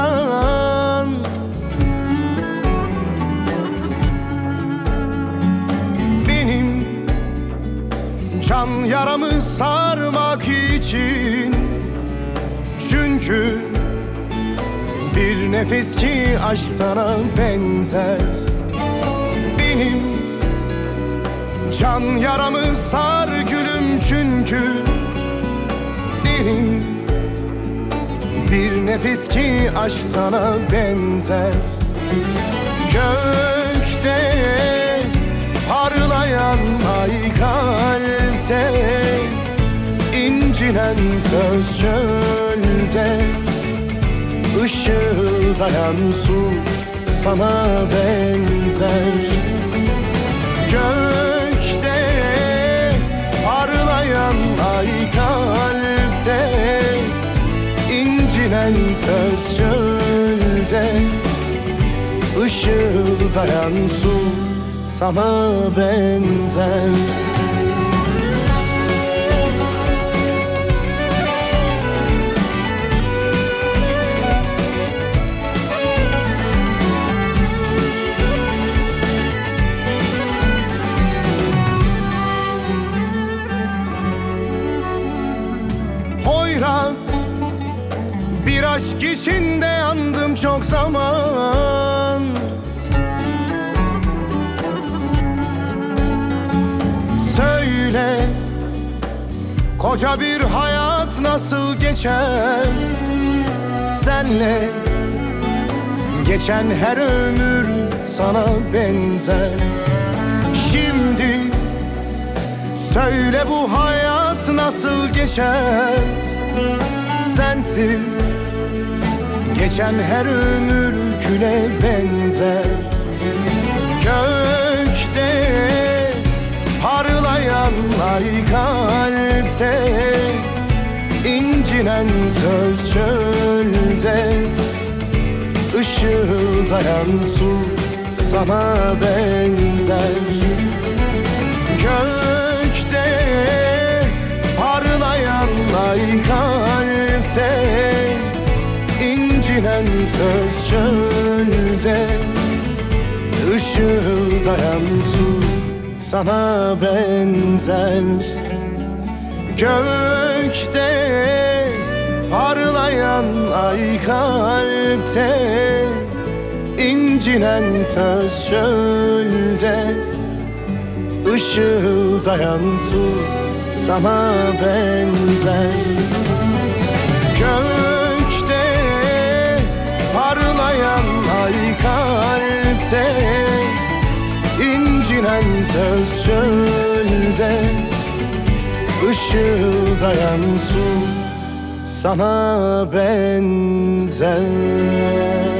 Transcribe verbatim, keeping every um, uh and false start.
zaman. Benim can yaramı sarmak için, çünkü bir nefes ki aşk sana benzer. Benim can yaramı sar gülüm, çünkü derin bir nefes ki aşk sana benzer. Gökte parlayan ay, kalpte incinen söz, çölde ışıldayan su sana benzer. Gökte parlayan ay, kalpte incinen söz, çölde ışıldayan su sana benzer. Bir aşk içinde yandım çok zaman. Söyle, koca bir hayat nasıl geçer senle? Geçen her ömür sana benzer. Şimdi söyle, bu hayat nasıl geçer sensiz? Geçen her ömür küle benzer. Gökte parlayan ay, kalpte incinen söz, çölde ışıldayan su sana benzer. Gökte parlayan ay, kalpte incinen söz, çölde ışıldayan su sana benzer. Gökte parlayan ay, kalpte incinen söz, çölde ışıldayan su sana benzer. Gökte parlayan ay, kalpte incinen söz, çölde ışıldayan su sana benzer.